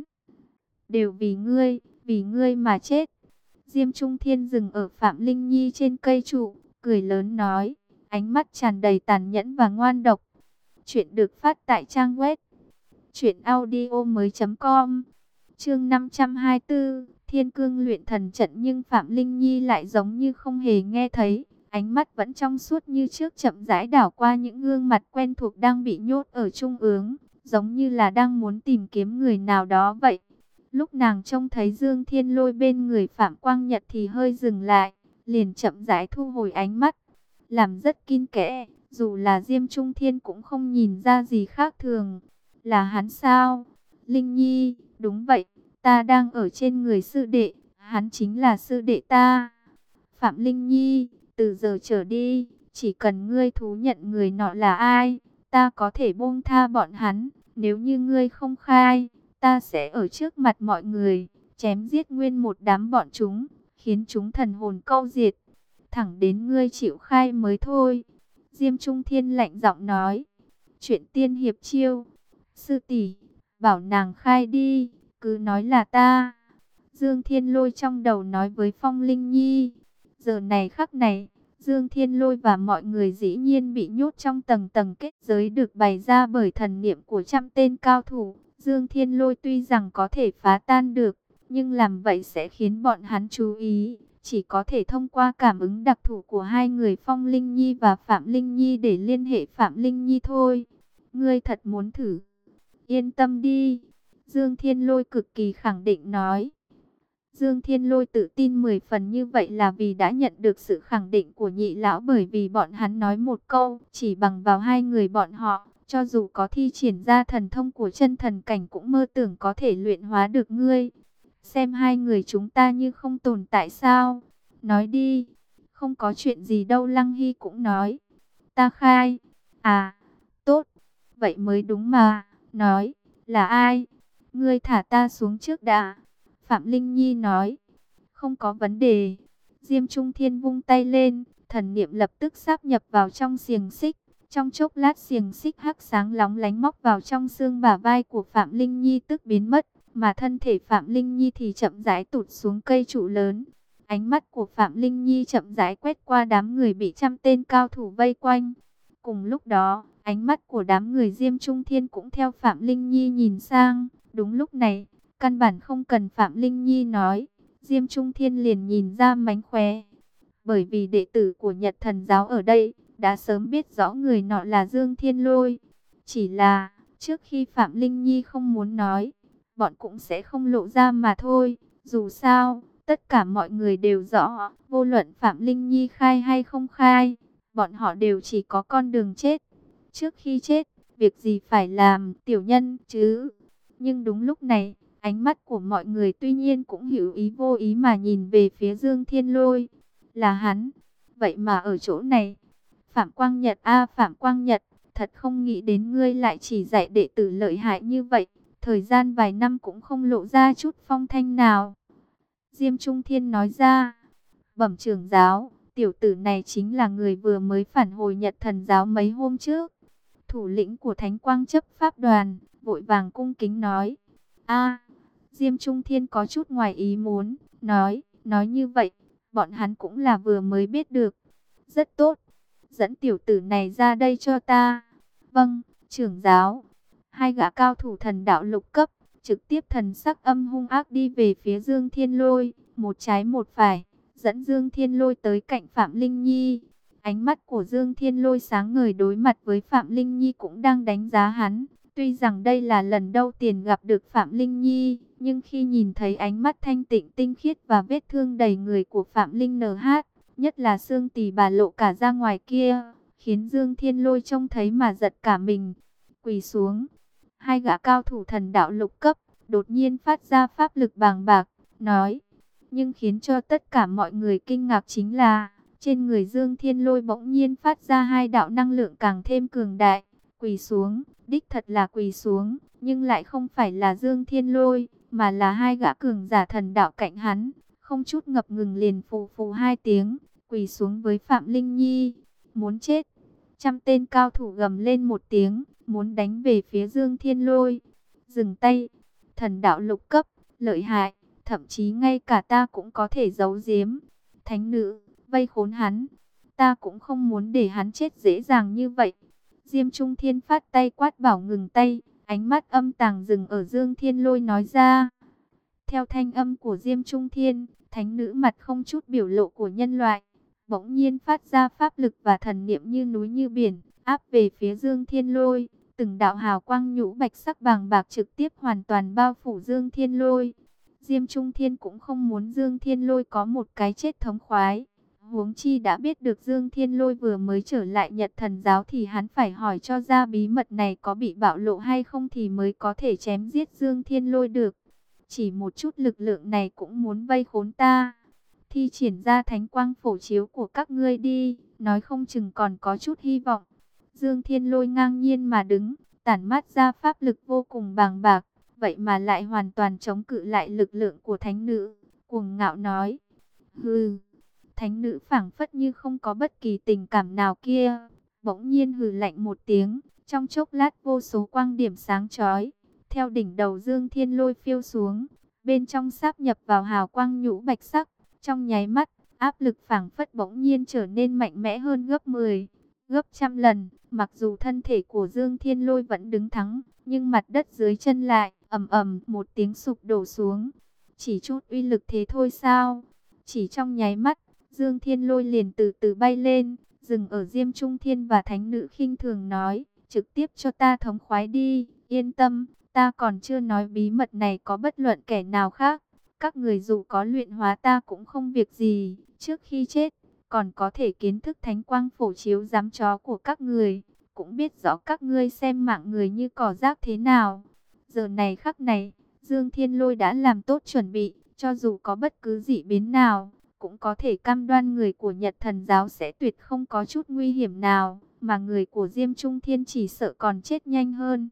Đều vì ngươi, vì ngươi mà chết. Diêm Trung Thiên dừng ở Phạm Linh Nhi trên cây trụ, cười lớn nói, ánh mắt tràn đầy tàn nhẫn và ngoan độc. Chuyện được phát tại trang web truyện audio mới chấm com. Chương năm trăm hai mươi tư, Thiên Cương luyện thần trận, nhưng Phạm Linh Nhi lại giống như không hề nghe thấy. Ánh mắt vẫn trong suốt như trước, chậm rãi đảo qua những gương mặt quen thuộc đang bị nhốt ở trung ương, giống như là đang muốn tìm kiếm người nào đó vậy. Lúc nàng trông thấy Dương Thiên Lôi bên người Phạm Quang Nhật thì hơi dừng lại, liền chậm rãi thu hồi ánh mắt, làm rất kín kẽ, dù là Diêm Trung Thiên cũng không nhìn ra gì khác thường. Là hắn sao? Linh Nhi, đúng vậy, ta đang ở trên người sư đệ, hắn chính là sư đệ ta. Phạm Linh Nhi, từ giờ trở đi, chỉ cần ngươi thú nhận người nọ là ai, ta có thể buông tha bọn hắn. Nếu như ngươi không khai, ta sẽ ở trước mặt mọi người, chém giết nguyên một đám bọn chúng, khiến chúng thần hồn câu diệt. Thẳng đến ngươi chịu khai mới thôi. Diêm Trung Thiên lạnh giọng nói. Chuyện tiên hiệp chiêu. Sư tỷ, bảo nàng khai đi, cứ nói là ta. Dương Thiên Lôi trong đầu nói với Phong Linh Nhi. Giờ này khắc này, Dương Thiên Lôi và mọi người dĩ nhiên bị nhốt trong tầng tầng kết giới được bày ra bởi thần niệm của trăm tên cao thủ. Dương Thiên Lôi tuy rằng có thể phá tan được, nhưng làm vậy sẽ khiến bọn hắn chú ý. Chỉ có thể thông qua cảm ứng đặc thù của hai người Phong Linh Nhi và Phạm Linh Nhi để liên hệ Phạm Linh Nhi thôi. Ngươi thật muốn thử? Yên tâm đi. Dương Thiên Lôi cực kỳ khẳng định nói. Dương Thiên Lôi tự tin mười phần như vậy là vì đã nhận được sự khẳng định của nhị lão, bởi vì bọn hắn nói một câu, chỉ bằng vào hai người bọn họ, cho dù có thi triển ra thần thông của chân thần cảnh cũng mơ tưởng có thể luyện hóa được ngươi. Xem hai người chúng ta như không tồn tại sao? Nói đi. Không có chuyện gì đâu, Lăng Hy cũng nói. Ta khai. À, tốt. Vậy mới đúng mà. Nói, là ai? Ngươi thả ta xuống trước đã. Phạm Linh Nhi nói. Không có vấn đề. Diêm Trung Thiên vung tay lên, thần niệm lập tức sáp nhập vào trong xiềng xích. Trong chốc lát xiềng xích hắc sáng lóng lánh móc vào trong xương bả vai của Phạm Linh Nhi tức biến mất, mà thân thể Phạm Linh Nhi thì chậm rãi tụt xuống cây trụ lớn. Ánh mắt của Phạm Linh Nhi chậm rãi quét qua đám người bị trăm tên cao thủ vây quanh. Cùng lúc đó, ánh mắt của đám người Diêm Trung Thiên cũng theo Phạm Linh Nhi nhìn sang. Đúng lúc này, căn bản không cần Phạm Linh Nhi nói, Diêm Trung Thiên liền nhìn ra mánh khóe. Bởi vì đệ tử của Nhật Thần giáo ở đây đã sớm biết rõ người nọ là Dương Thiên Lôi. Chỉ là, trước khi Phạm Linh Nhi không muốn nói, bọn cũng sẽ không lộ ra mà thôi. Dù sao, tất cả mọi người đều rõ, vô luận Phạm Linh Nhi khai hay không khai, bọn họ đều chỉ có con đường chết. Trước khi chết, việc gì phải làm tiểu nhân chứ? Nhưng đúng lúc này, ánh mắt của mọi người tuy nhiên cũng hữu ý vô ý mà nhìn về phía Dương Thiên Lôi. Là hắn, vậy mà ở chỗ này. Phạm Quang Nhật a Phạm Quang Nhật, thật không nghĩ đến ngươi lại chỉ dạy đệ tử lợi hại như vậy. Thời gian vài năm cũng không lộ ra chút phong thanh nào. Diêm Trung Thiên nói ra. Bẩm trưởng giáo, tiểu tử này chính là người vừa mới phản hồi Nhật Thần giáo mấy hôm trước. Thủ lĩnh của Thánh Quang chấp pháp đoàn, vội vàng cung kính nói. A, Diêm Trung Thiên có chút ngoài ý muốn, nói, nói như vậy, bọn hắn cũng là vừa mới biết được. Rất tốt, dẫn tiểu tử này ra đây cho ta. Vâng, trưởng giáo. Hai gã cao thủ thần đạo lục cấp, trực tiếp thần sắc âm hung ác đi về phía Dương Thiên Lôi, một trái một phải, dẫn Dương Thiên Lôi tới cạnh Phạm Linh Nhi. Ánh mắt của Dương Thiên Lôi sáng ngời đối mặt với Phạm Linh Nhi cũng đang đánh giá hắn. Tuy rằng đây là lần đầu tiên gặp được Phạm Linh Nhi, nhưng khi nhìn thấy ánh mắt thanh tịnh tinh khiết và vết thương đầy người của Phạm Linh en hát, nhất là xương tỳ bà lộ cả ra ngoài kia, khiến Dương Thiên Lôi trông thấy mà giật cả mình. Quỳ xuống, hai gã cao thủ thần đạo lục cấp, đột nhiên phát ra pháp lực bàng bạc, nói. Nhưng khiến cho tất cả mọi người kinh ngạc chính là, trên người Dương Thiên Lôi bỗng nhiên phát ra hai đạo năng lượng càng thêm cường đại. Quỳ xuống, đích thật là quỳ xuống, nhưng lại không phải là Dương Thiên Lôi, mà là hai gã cường giả thần đạo cạnh hắn. Không chút ngập ngừng liền phù phù hai tiếng, quỳ xuống với Phạm Linh Nhi. Muốn chết. Trăm tên cao thủ gầm lên một tiếng, muốn đánh về phía Dương Thiên Lôi. Dừng tay. Thần đạo lục cấp, lợi hại, thậm chí ngay cả ta cũng có thể giấu giếm. Thánh nữ, vây khốn hắn. Ta cũng không muốn để hắn chết dễ dàng như vậy. Diêm Trung Thiên phát tay quát bảo ngừng tay, ánh mắt âm tàng dừng ở Dương Thiên Lôi nói ra. Theo thanh âm của Diêm Trung Thiên, thánh nữ mặt không chút biểu lộ của nhân loại, bỗng nhiên phát ra pháp lực và thần niệm như núi như biển, áp về phía Dương Thiên Lôi. Từng đạo hào quang nhũ bạch sắc bàng bạc trực tiếp hoàn toàn bao phủ Dương Thiên Lôi. Diêm Trung Thiên cũng không muốn Dương Thiên Lôi có một cái chết thống khoái. Huống chi đã biết được Dương Thiên Lôi vừa mới trở lại Nhật Thần Giáo thì hắn phải hỏi cho ra bí mật này có bị bạo lộ hay không thì mới có thể chém giết Dương Thiên Lôi được. Chỉ một chút lực lượng này cũng muốn vây khốn ta. Thi triển ra thánh quang phổ chiếu của các ngươi đi, nói không chừng còn có chút hy vọng. Dương Thiên Lôi ngang nhiên mà đứng, tản mát ra pháp lực vô cùng bàng bạc, vậy mà lại hoàn toàn chống cự lại lực lượng của thánh nữ, cuồng ngạo nói. Hừ. Thánh nữ phảng phất như không có bất kỳ tình cảm nào kia, bỗng nhiên hừ lạnh một tiếng, trong chốc lát vô số quang điểm sáng chói theo đỉnh đầu Dương Thiên Lôi phiêu xuống, bên trong sáp nhập vào hào quang nhũ bạch sắc, trong nháy mắt, áp lực phảng phất bỗng nhiên trở nên mạnh mẽ hơn gấp mười, gấp trăm lần. Mặc dù thân thể của Dương Thiên Lôi vẫn đứng thẳng, nhưng mặt đất dưới chân lại ầm ầm một tiếng sụp đổ xuống. Chỉ chút uy lực thế thôi sao? Chỉ trong nháy mắt, Dương Thiên Lôi liền từ từ bay lên, dừng ở Diêm Trung Thiên và thánh nữ khinh thường nói, trực tiếp cho ta thống khoái đi, yên tâm, ta còn chưa nói bí mật này có bất luận kẻ nào khác. Các người dù có luyện hóa ta cũng không việc gì, trước khi chết, còn có thể kiến thức thánh quang phổ chiếu giám chó của các người, cũng biết rõ các ngươi xem mạng người như cỏ rác thế nào. Giờ này khắc này, Dương Thiên Lôi đã làm tốt chuẩn bị, cho dù có bất cứ dị biến nào, cũng có thể cam đoan người của Nhật Thần Giáo sẽ tuyệt không có chút nguy hiểm nào, mà người của Diêm Trung Thiên chỉ sợ còn chết nhanh hơn.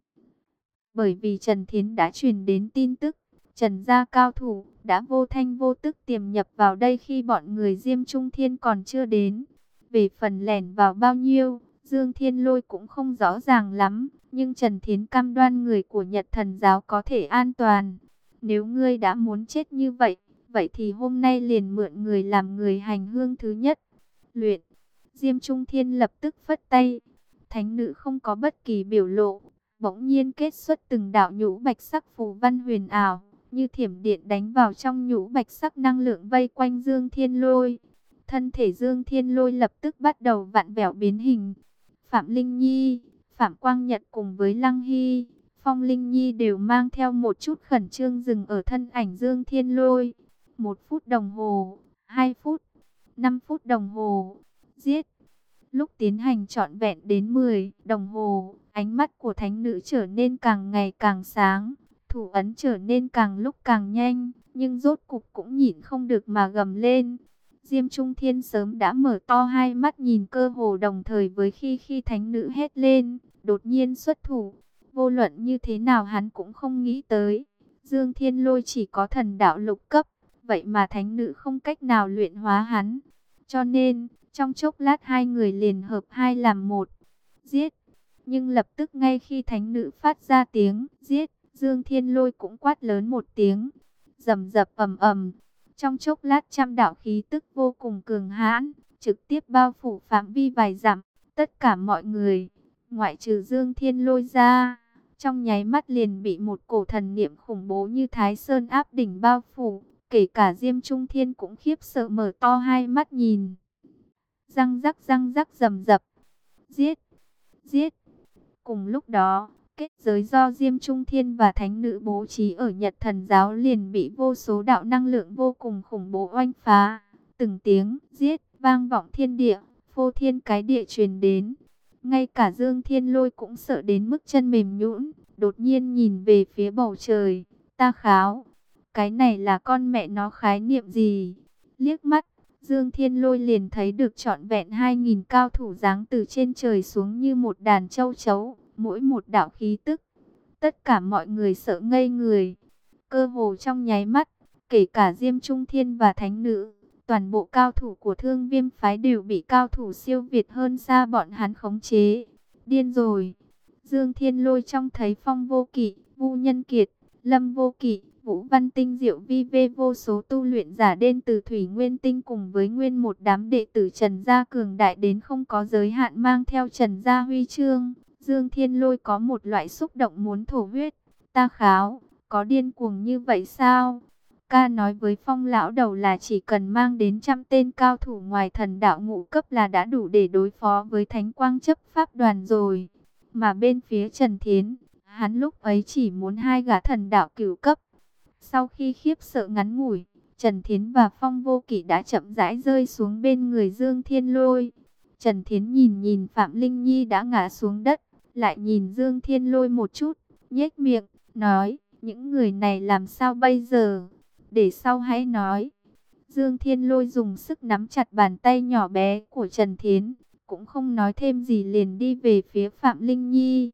Bởi vì Trần Thiến đã truyền đến tin tức, Trần gia cao thủ đã vô thanh vô tức tiềm nhập vào đây khi bọn người Diêm Trung Thiên còn chưa đến. Về phần lẻn vào bao nhiêu, Dương Thiên Lôi cũng không rõ ràng lắm, nhưng Trần Thiến cam đoan người của Nhật Thần Giáo có thể an toàn. Nếu ngươi đã muốn chết như vậy, vậy thì hôm nay liền mượn người làm người hành hương thứ nhất. Luyện. Diêm Trung Thiên lập tức phất tay. Thánh nữ không có bất kỳ biểu lộ, bỗng nhiên kết xuất từng đạo nhũ bạch sắc phù văn huyền ảo, như thiểm điện đánh vào trong nhũ bạch sắc năng lượng vây quanh Dương Thiên Lôi. Thân thể Dương Thiên Lôi lập tức bắt đầu vặn vẹo biến hình. Phạm Linh Nhi, Phạm Quang Nhật cùng với Lăng Hy, Phong Linh Nhi đều mang theo một chút khẩn trương dừng ở thân ảnh Dương Thiên Lôi. Một phút đồng hồ, hai phút, năm phút đồng hồ, giết. Lúc tiến hành trọn vẹn đến mười đồng hồ, ánh mắt của thánh nữ trở nên càng ngày càng sáng, thủ ấn trở nên càng lúc càng nhanh, nhưng rốt cục cũng nhịn không được mà gầm lên. Diêm Trung Thiên sớm đã mở to hai mắt nhìn cơ hồ đồng thời với khi khi thánh nữ hét lên, đột nhiên xuất thủ. Vô luận như thế nào hắn cũng không nghĩ tới, Dương Thiên Lôi chỉ có thần đạo lục cấp, vậy mà thánh nữ không cách nào luyện hóa hắn. Cho nên, trong chốc lát hai người liền hợp hai làm một, giết. Nhưng lập tức ngay khi thánh nữ phát ra tiếng giết, Dương Thiên Lôi cũng quát lớn một tiếng, rầm rập ầm ầm. Trong chốc lát trăm đạo khí tức vô cùng cường hãn, trực tiếp bao phủ phạm vi vài dặm. Tất cả mọi người, ngoại trừ Dương Thiên Lôi ra, trong nháy mắt liền bị một cổ thần niệm khủng bố như Thái Sơn áp đỉnh bao phủ. Kể cả Diêm Trung Thiên cũng khiếp sợ mở to hai mắt nhìn. Răng rắc răng rắc rầm rập. Giết, giết. Cùng lúc đó, kết giới do Diêm Trung Thiên và Thánh Nữ bố trí ở Nhật Thần Giáo liền bị vô số đạo năng lượng vô cùng khủng bố oanh phá. Từng tiếng giết, vang vọng thiên địa, phô thiên cái địa truyền đến. Ngay cả Dương Thiên Lôi cũng sợ đến mức chân mềm nhũn, đột nhiên nhìn về phía bầu trời. Ta kháo, cái này là con mẹ nó khái niệm gì? Liếc mắt, Dương Thiên Lôi liền thấy được trọn vẹn hai nghìn cao thủ giáng từ trên trời xuống như một đàn châu chấu, mỗi một đạo khí tức. Tất cả mọi người sợ ngây người, cơ hồ trong nháy mắt, kể cả Diêm Trung Thiên và Thánh Nữ, toàn bộ cao thủ của Thương Viêm phái đều bị cao thủ siêu việt hơn xa bọn hắn khống chế. Điên rồi. Dương Thiên Lôi trông thấy Phong Vô Kỵ, Vu Nhân Kiệt, Lâm Vô Kỵ, Vũ Văn Tinh, Diệu Vi Vê vô số tu luyện giả đến từ Thủy Nguyên Tinh cùng với nguyên một đám đệ tử Trần gia cường đại đến không có giới hạn mang theo Trần gia huy chương. Dương Thiên Lôi có một loại xúc động muốn thổ huyết. Ta kháo, có điên cuồng như vậy sao? Ca nói với Phong lão đầu là chỉ cần mang đến trăm tên cao thủ ngoài thần đạo ngũ cấp là đã đủ để đối phó với Thánh Quang chấp pháp đoàn rồi. Mà bên phía Trần Thiến, hắn lúc ấy chỉ muốn hai gã thần đạo cửu cấp. Sau khi khiếp sợ ngắn ngủi, Trần Thiến và Phong Vô Kỵ đã chậm rãi rơi xuống bên người Dương Thiên Lôi. Trần Thiến nhìn nhìn Phạm Linh Nhi đã ngã xuống đất, lại nhìn Dương Thiên Lôi một chút, nhếch miệng, nói, những người này làm sao bây giờ? Để sau hãy nói. Dương Thiên Lôi dùng sức nắm chặt bàn tay nhỏ bé của Trần Thiến, cũng không nói thêm gì liền đi về phía Phạm Linh Nhi.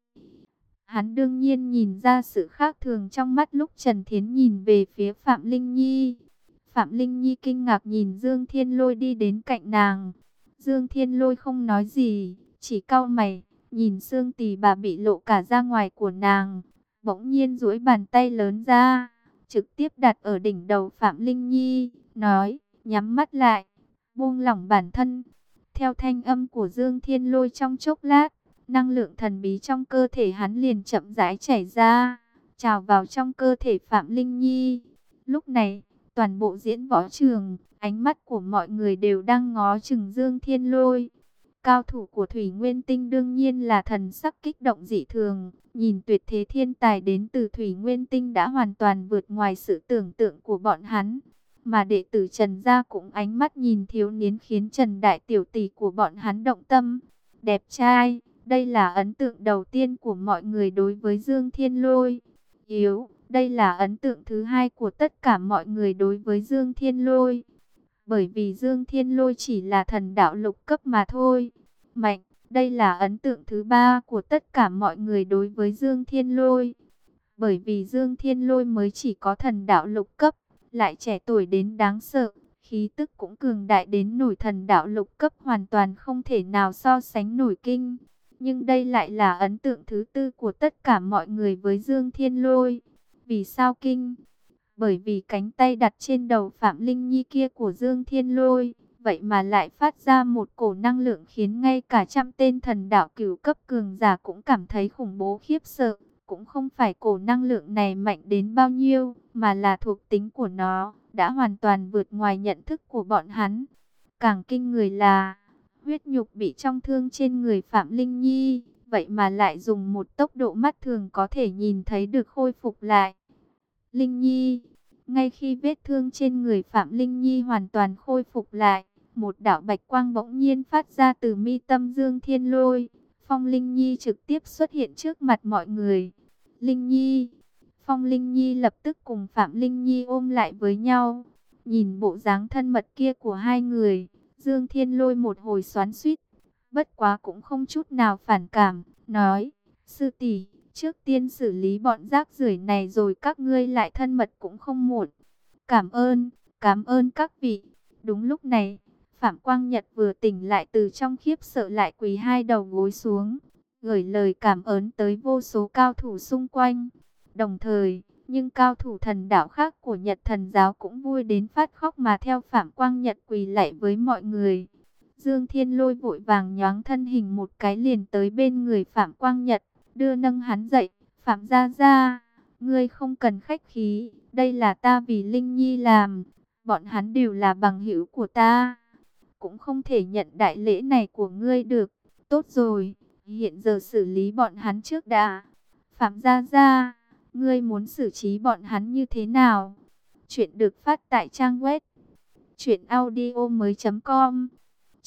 Hắn đương nhiên nhìn ra sự khác thường trong mắt lúc Trần Thiến nhìn về phía Phạm Linh Nhi. Phạm Linh Nhi kinh ngạc nhìn Dương Thiên Lôi đi đến cạnh nàng. Dương Thiên Lôi không nói gì, chỉ cau mày, nhìn xương tỳ bà bị lộ cả ra ngoài của nàng. Bỗng nhiên duỗi bàn tay lớn ra, trực tiếp đặt ở đỉnh đầu Phạm Linh Nhi, nói, nhắm mắt lại, buông lỏng bản thân. Theo thanh âm của Dương Thiên Lôi trong chốc lát, năng lượng thần bí trong cơ thể hắn liền chậm rãi chảy ra, trào vào trong cơ thể Phạm Linh Nhi. Lúc này, toàn bộ diễn võ trường, ánh mắt của mọi người đều đang ngó chừng Dương Thiên Lôi. Cao thủ của Thủy Nguyên Tinh đương nhiên là thần sắc kích động dị thường, nhìn tuyệt thế thiên tài đến từ Thủy Nguyên Tinh đã hoàn toàn vượt ngoài sự tưởng tượng của bọn hắn. Mà đệ tử Trần gia cũng ánh mắt nhìn thiếu niên khiến Trần đại tiểu tỷ của bọn hắn động tâm. Đẹp trai, đây là ấn tượng đầu tiên của mọi người đối với Dương Thiên Lôi. Yếu, đây là ấn tượng thứ hai của tất cả mọi người đối với Dương Thiên Lôi. Bởi vì Dương Thiên Lôi chỉ là thần đạo lục cấp mà thôi. Mạnh, đây là ấn tượng thứ ba của tất cả mọi người đối với Dương Thiên Lôi. Bởi vì Dương Thiên Lôi mới chỉ có thần đạo lục cấp, lại trẻ tuổi đến đáng sợ, khí tức cũng cường đại đến nổi thần đạo lục cấp hoàn toàn không thể nào so sánh nổi kinh. Nhưng đây lại là ấn tượng thứ tư của tất cả mọi người với Dương Thiên Lôi. Vì sao kinh? Bởi vì cánh tay đặt trên đầu Phạm Linh Nhi kia của Dương Thiên Lôi, vậy mà lại phát ra một cổ năng lượng khiến ngay cả trăm tên thần đạo cửu cấp cường giả cũng cảm thấy khủng bố khiếp sợ. Cũng không phải cổ năng lượng này mạnh đến bao nhiêu, mà là thuộc tính của nó, đã hoàn toàn vượt ngoài nhận thức của bọn hắn. Càng kinh người là, huyết nhục bị trong thương trên người Phạm Linh Nhi, vậy mà lại dùng một tốc độ mắt thường có thể nhìn thấy được khôi phục lại. Linh Nhi, ngay khi vết thương trên người Phạm Linh Nhi hoàn toàn khôi phục lại, một đạo bạch quang bỗng nhiên phát ra từ mi tâm Dương Thiên Lôi. Phong Linh Nhi trực tiếp xuất hiện trước mặt mọi người. Linh Nhi, Phong Linh Nhi lập tức cùng Phạm Linh Nhi ôm lại với nhau. Nhìn bộ dáng thân mật kia của hai người, Dương Thiên Lôi một hồi xoắn xuýt, bất quá cũng không chút nào phản cảm, nói, sư tỷ, trước tiên xử lý bọn rác rưởi này rồi các ngươi lại thân mật cũng không muộn. Cảm ơn, cảm ơn các vị. Đúng lúc này, Phạm Quang Nhật vừa tỉnh lại từ trong khiếp sợ lại quỳ hai đầu gối xuống, gửi lời cảm ơn tới vô số cao thủ xung quanh. Đồng thời, nhưng cao thủ thần đạo khác của Nhật Thần giáo cũng vui đến phát khóc mà theo Phạm Quang Nhật quỳ lạy với mọi người. Dương Thiên Lôi vội vàng nhoáng thân hình một cái liền tới bên người Phạm Quang Nhật, đưa nâng hắn dậy. Phạm gia gia, ngươi không cần khách khí, đây là ta vì Linh Nhi làm, bọn hắn đều là bằng hữu của ta, cũng không thể nhận đại lễ này của ngươi được. Tốt rồi, hiện giờ xử lý bọn hắn trước đã. Phạm gia gia, ngươi muốn xử trí bọn hắn như thế nào? Chuyện được phát tại trang web truyện audio mới chấm com.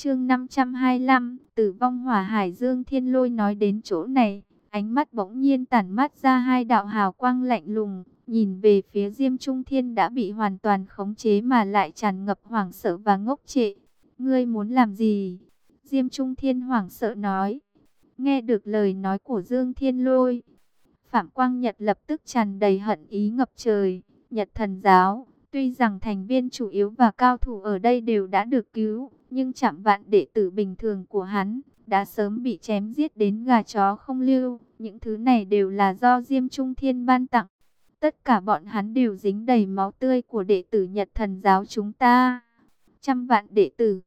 Chương năm trăm hai mươi lăm, Tử vong hỏa hải. Dương Thiên Lôi nói đến chỗ này, ánh mắt bỗng nhiên tản mát ra hai đạo hào quang lạnh lùng, nhìn về phía Diêm Trung Thiên đã bị hoàn toàn khống chế mà lại tràn ngập hoảng sợ và ngốc trệ. Ngươi muốn làm gì? Diêm Trung Thiên hoảng sợ nói. Nghe được lời nói của Dương Thiên Lôi, Phạm Quang Nhật lập tức tràn đầy hận ý ngập trời. Nhật Thần Giáo, tuy rằng thành viên chủ yếu và cao thủ ở đây đều đã được cứu, nhưng chạm vạn đệ tử bình thường của hắn đã sớm bị chém giết đến gà chó không lưu. Những thứ này đều là do Diêm Trung Thiên ban tặng. Tất cả bọn hắn đều dính đầy máu tươi của đệ tử Nhật Thần Giáo chúng ta. Trăm vạn đệ tử,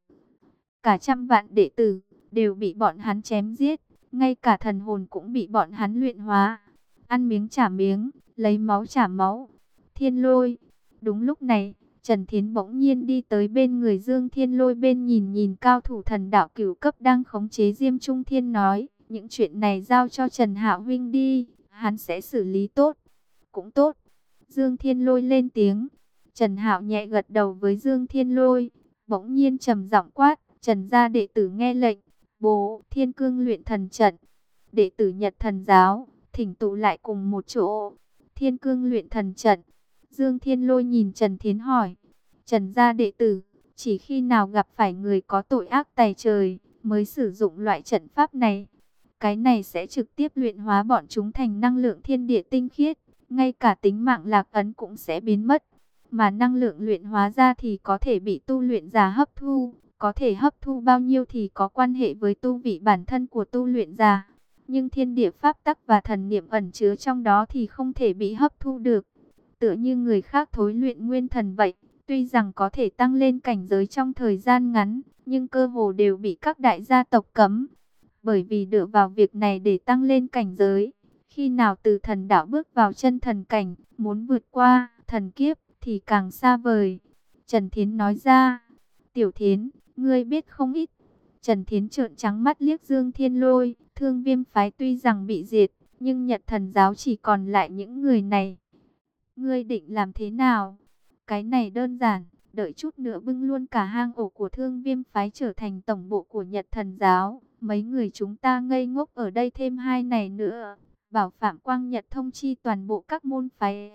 cả trăm vạn đệ tử đều bị bọn hắn chém giết, ngay cả thần hồn cũng bị bọn hắn luyện hóa. Ăn miếng trả miếng, lấy máu trả máu. Thiên Lôi. Đúng lúc này, Trần Thiến bỗng nhiên đi tới bên người Dương Thiên Lôi, bên nhìn nhìn cao thủ thần đạo cửu cấp đang khống chế Diêm Trung Thiên nói, những chuyện này giao cho Trần Hạo huynh đi, hắn sẽ xử lý tốt. Cũng tốt. Dương Thiên Lôi lên tiếng. Trần Hạo nhẹ gật đầu với Dương Thiên Lôi, bỗng nhiên trầm giọng quát, Trần gia đệ tử nghe lệnh, bố Thiên Cương luyện thần trận. Đệ tử Nhật Thần Giáo thỉnh tụ lại cùng một chỗ. Thiên Cương luyện thần trận. Dương Thiên Lôi nhìn Trần Thiến hỏi, Trần gia đệ tử chỉ khi nào gặp phải người có tội ác tày trời mới sử dụng loại trận pháp này. Cái này sẽ trực tiếp luyện hóa bọn chúng thành năng lượng thiên địa tinh khiết, ngay cả tính mạng lạc ấn cũng sẽ biến mất. Mà năng lượng luyện hóa ra thì có thể bị tu luyện giả hấp thu, có thể hấp thu bao nhiêu thì có quan hệ với tu vị bản thân của tu luyện giả. Nhưng thiên địa pháp tắc và thần niệm ẩn chứa trong đó thì không thể bị hấp thu được. Tựa như người khác thối luyện nguyên thần vậy, tuy rằng có thể tăng lên cảnh giới trong thời gian ngắn, nhưng cơ hồ đều bị các đại gia tộc cấm. Bởi vì dựa vào việc này để tăng lên cảnh giới, khi nào từ thần đạo bước vào chân thần cảnh, muốn vượt qua thần kiếp thì càng xa vời. Trần Thiến nói ra. Tiểu Thiến, ngươi biết không ít. Trần Thiến trợn trắng mắt liếc Dương Thiên Lôi. Thương Viêm phái tuy rằng bị diệt, nhưng Nhật Thần Giáo chỉ còn lại những người này. Ngươi định làm thế nào? Cái này đơn giản, đợi chút nữa bưng luôn cả hang ổ của Thương Viêm phái trở thành tổng bộ của Nhật Thần Giáo. Mấy người chúng ta ngây ngốc ở đây thêm hai ngày nữa, bảo Phạm Quang Nhật thông chi toàn bộ các môn phái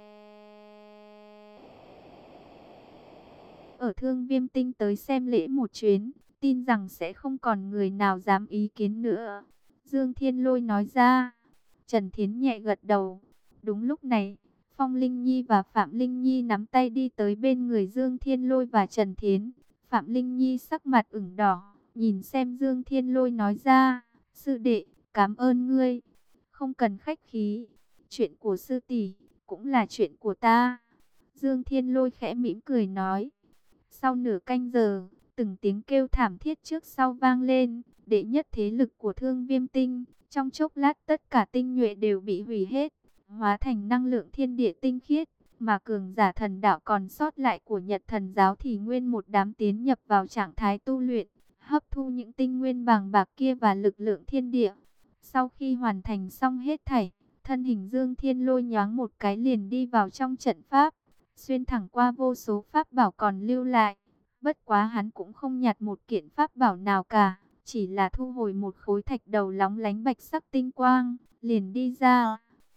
ở Thương Viêm Tinh tới xem lễ một chuyến, tin rằng sẽ không còn người nào dám ý kiến nữa. Dương Thiên Lôi nói ra. Trần Thiến nhẹ gật đầu. Đúng lúc này, Phong Linh Nhi và Phạm Linh Nhi nắm tay đi tới bên người Dương Thiên Lôi và Trần Thiến. Phạm Linh Nhi sắc mặt ửng đỏ, nhìn xem Dương Thiên Lôi nói ra, sư đệ, cảm ơn ngươi. Không cần khách khí, chuyện của sư tỷ cũng là chuyện của ta. Dương Thiên Lôi khẽ mỉm cười nói. Sau nửa canh giờ, từng tiếng kêu thảm thiết trước sau vang lên, đệ nhất thế lực của Thương Viêm Tinh. Trong chốc lát tất cả tinh nhuệ đều bị hủy hết, hóa thành năng lượng thiên địa tinh khiết. Mà cường giả thần đạo còn sót lại của Nhật Thần Giáo thì nguyên một đám tiến nhập vào trạng thái tu luyện, hấp thu những tinh nguyên bàng bạc kia và lực lượng thiên địa. Sau khi hoàn thành xong hết thảy, thân hình Dương Thiên Lôi nhoáng một cái liền đi vào trong trận pháp, xuyên thẳng qua vô số pháp bảo còn lưu lại. Bất quá hắn cũng không nhặt một kiện pháp bảo nào cả, chỉ là thu hồi một khối thạch đầu lóng lánh bạch sắc tinh quang, liền đi ra.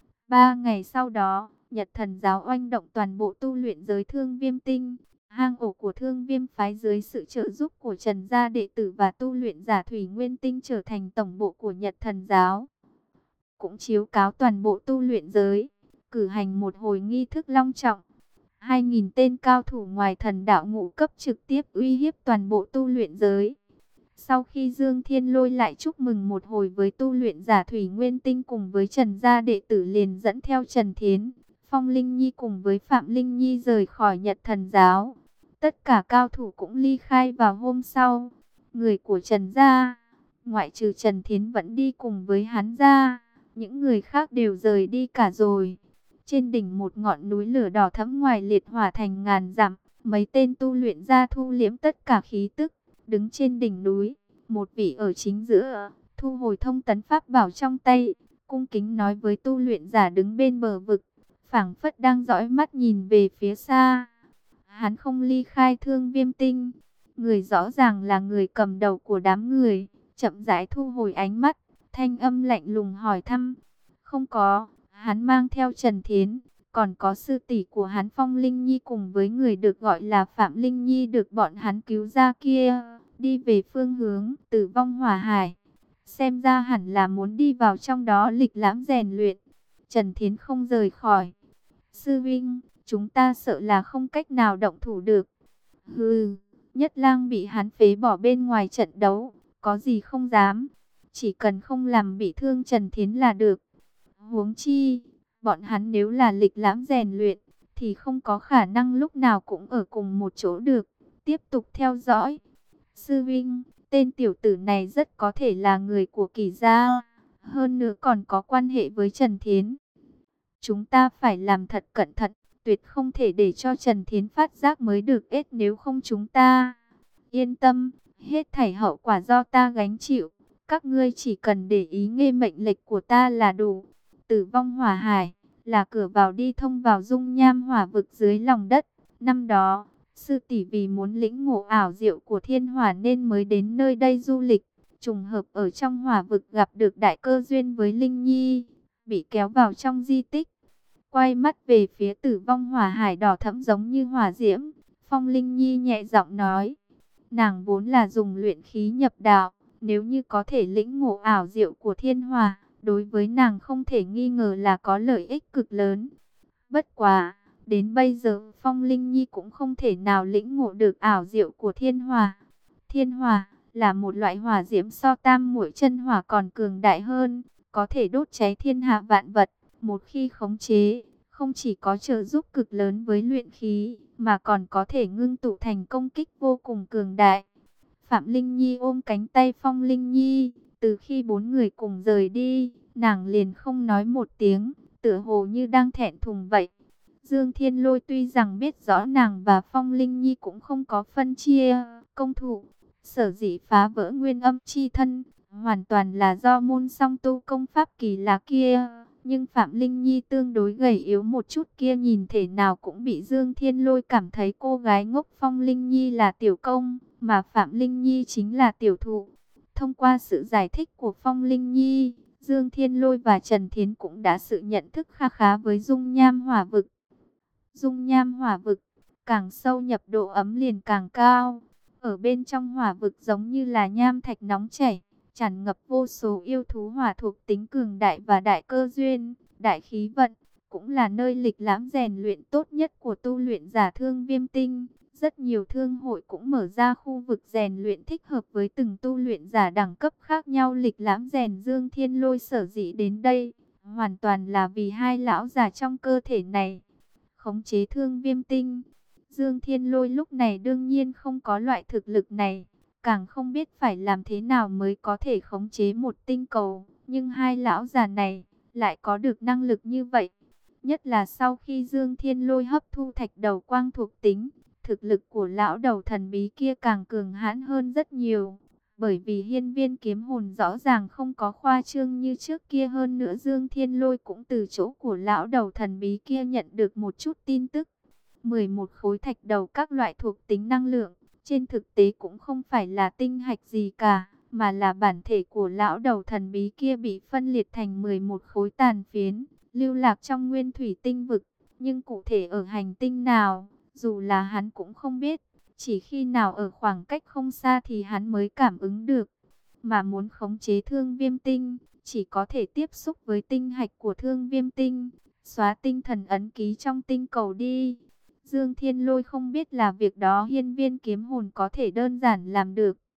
Ba ngày sau đó, Nhật Thần Giáo oanh động toàn bộ tu luyện giới Thương Viêm Tinh. Hang ổ của Thương Viêm phái dưới sự trợ giúp của Trần gia đệ tử và tu luyện giả Thủy Nguyên Tinh trở thành tổng bộ của Nhật Thần Giáo. Cũng chiếu cáo toàn bộ tu luyện giới, cử hành một hồi nghi thức long trọng. Hai nghìn tên cao thủ ngoài thần đạo ngũ cấp trực tiếp uy hiếp toàn bộ tu luyện giới. Sau khi Dương Thiên Lôi lại chúc mừng một hồi với tu luyện giả Thủy Nguyên Tinh cùng với Trần gia đệ tử, liền dẫn theo Trần Thiến, Phong Linh Nhi cùng với Phạm Linh Nhi rời khỏi Nhật Thần Giáo. Tất cả cao thủ cũng ly khai vào hôm sau. Người của Trần gia, ngoại trừ Trần Thiến vẫn đi cùng với hắn gia, những người khác đều rời đi cả rồi. Trên đỉnh một ngọn núi lửa đỏ thẫm ngoài liệt hỏa thành ngàn dặm, mấy tên tu luyện gia thu liễm tất cả khí tức, đứng trên đỉnh núi. Một vị ở chính giữa, thu hồi thông tấn pháp bảo trong tay, cung kính nói với tu luyện giả đứng bên bờ vực, phảng phất đang dõi mắt nhìn về phía xa. Hắn không ly khai Thương Viêm Tinh, Người rõ ràng là người cầm đầu của đám người, chậm rãi thu hồi ánh mắt, thanh âm lạnh lùng hỏi thăm. Không có, hắn mang theo Trần Thiến, còn có sư tỷ của hắn Phong Linh Nhi cùng với người được gọi là Phạm Linh Nhi được bọn hắn cứu ra kia, đi về phương hướng Tử Vong Hỏa Hải. Xem ra hẳn là muốn đi vào trong đó lịch lãm rèn luyện. Trần Thiến không rời khỏi. Sư vinh, chúng ta sợ là không cách nào động thủ được. Hừ, Nhất Lang bị hắn phế bỏ bên ngoài trận đấu, có gì không dám. Chỉ cần không làm bị thương Trần Thiến là được. Huống chi, bọn hắn nếu là lịch lãm rèn luyện, thì không có khả năng lúc nào cũng ở cùng một chỗ được. Tiếp tục theo dõi. Sư vinh, tên tiểu tử này rất có thể là người của Kỳ gia, hơn nữa còn có quan hệ với Trần Thiến. Chúng ta phải làm thật cẩn thận, tuyệt không thể để cho Trần Thiến phát giác mới được, ết nếu không chúng ta. Yên tâm, hết thảy hậu quả do ta gánh chịu, các ngươi chỉ cần để ý nghe mệnh lệnh của ta là đủ. Tử Vong Hỏa Hải là cửa vào đi thông vào dung nham hỏa vực dưới lòng đất. Năm đó, sư tỷ vì muốn lĩnh ngộ ảo diệu của thiên hỏa nên mới đến nơi đây du lịch. Trùng hợp ở trong hỏa vực gặp được đại cơ duyên với Linh Nhi, bị kéo vào trong di tích. Quay mắt về phía Tử Vong Hỏa Hải đỏ thẫm giống như hỏa diễm, Phong Linh Nhi nhẹ giọng nói. Nàng vốn là dùng luyện khí nhập đạo, nếu như có thể lĩnh ngộ ảo diệu của thiên hỏa, đối với nàng không thể nghi ngờ là có lợi ích cực lớn. Bất quá, đến bây giờ Phong Linh Nhi cũng không thể nào lĩnh ngộ được ảo diệu của thiên hỏa. Thiên hỏa là một loại hỏa diễm so tam muội chân hỏa còn cường đại hơn, có thể đốt cháy thiên hạ vạn vật. Một khi khống chế, không chỉ có trợ giúp cực lớn với luyện khí, mà còn có thể ngưng tụ thành công kích vô cùng cường đại. Phạm Linh Nhi ôm cánh tay Phong Linh Nhi, từ khi bốn người cùng rời đi, nàng liền không nói một tiếng, tựa hồ như đang thẹn thùng vậy. Dương Thiên Lôi tuy rằng biết rõ nàng và Phong Linh Nhi cũng không có phân chia công thủ, sở dĩ phá vỡ nguyên âm chi thân, hoàn toàn là do môn song tu công pháp kỳ lạ kia. Nhưng Phạm Linh Nhi tương đối gầy yếu một chút kia nhìn thể nào cũng bị Dương Thiên Lôi cảm thấy cô gái ngốc Phong Linh Nhi là tiểu công, mà Phạm Linh Nhi chính là tiểu thụ. Thông qua sự giải thích của Phong Linh Nhi, Dương Thiên Lôi và Trần Thiến cũng đã sự nhận thức kha khá với dung nham hỏa vực. Dung nham hỏa vực, càng sâu nhập độ ấm liền càng cao. Ở bên trong hỏa vực giống như là nham thạch nóng chảy, tràn ngập vô số yêu thú hỏa thuộc tính cường đại và đại cơ duyên, đại khí vận, cũng là nơi lịch lãm rèn luyện tốt nhất của tu luyện giả Thương Viêm Tinh. Rất nhiều thương hội cũng mở ra khu vực rèn luyện thích hợp với từng tu luyện giả đẳng cấp khác nhau. Lịch lãm rèn Dương Thiên Lôi sở dĩ đến đây, hoàn toàn là vì hai lão già trong cơ thể này. Khống chế Thương Viêm Tinh, Dương Thiên Lôi lúc này đương nhiên không có loại thực lực này, càng không biết phải làm thế nào mới có thể khống chế một tinh cầu. Nhưng hai lão già này lại có được năng lực như vậy. Nhất là sau khi Dương Thiên Lôi hấp thu thạch đầu quang thuộc tính, thực lực của lão đầu thần bí kia càng cường hãn hơn rất nhiều. Bởi vì hiên viên kiếm hồn rõ ràng không có khoa trương như trước kia, hơn nữa Dương Thiên Lôi cũng từ chỗ của lão đầu thần bí kia nhận được một chút tin tức. mười một khối thạch đầu các loại thuộc tính năng lượng, trên thực tế cũng không phải là tinh hạch gì cả, mà là bản thể của lão đầu thần bí kia bị phân liệt thành mười một khối tàn phiến, lưu lạc trong nguyên thủy tinh vực. Nhưng cụ thể ở hành tinh nào, dù là hắn cũng không biết, chỉ khi nào ở khoảng cách không xa thì hắn mới cảm ứng được. Mà muốn khống chế Thương Viêm Tinh, chỉ có thể tiếp xúc với tinh hạch của Thương Viêm Tinh, xóa tinh thần ấn ký trong tinh cầu đi. Dương Thiên Lôi không biết là việc đó hiên viên kiếm hồn có thể đơn giản làm được.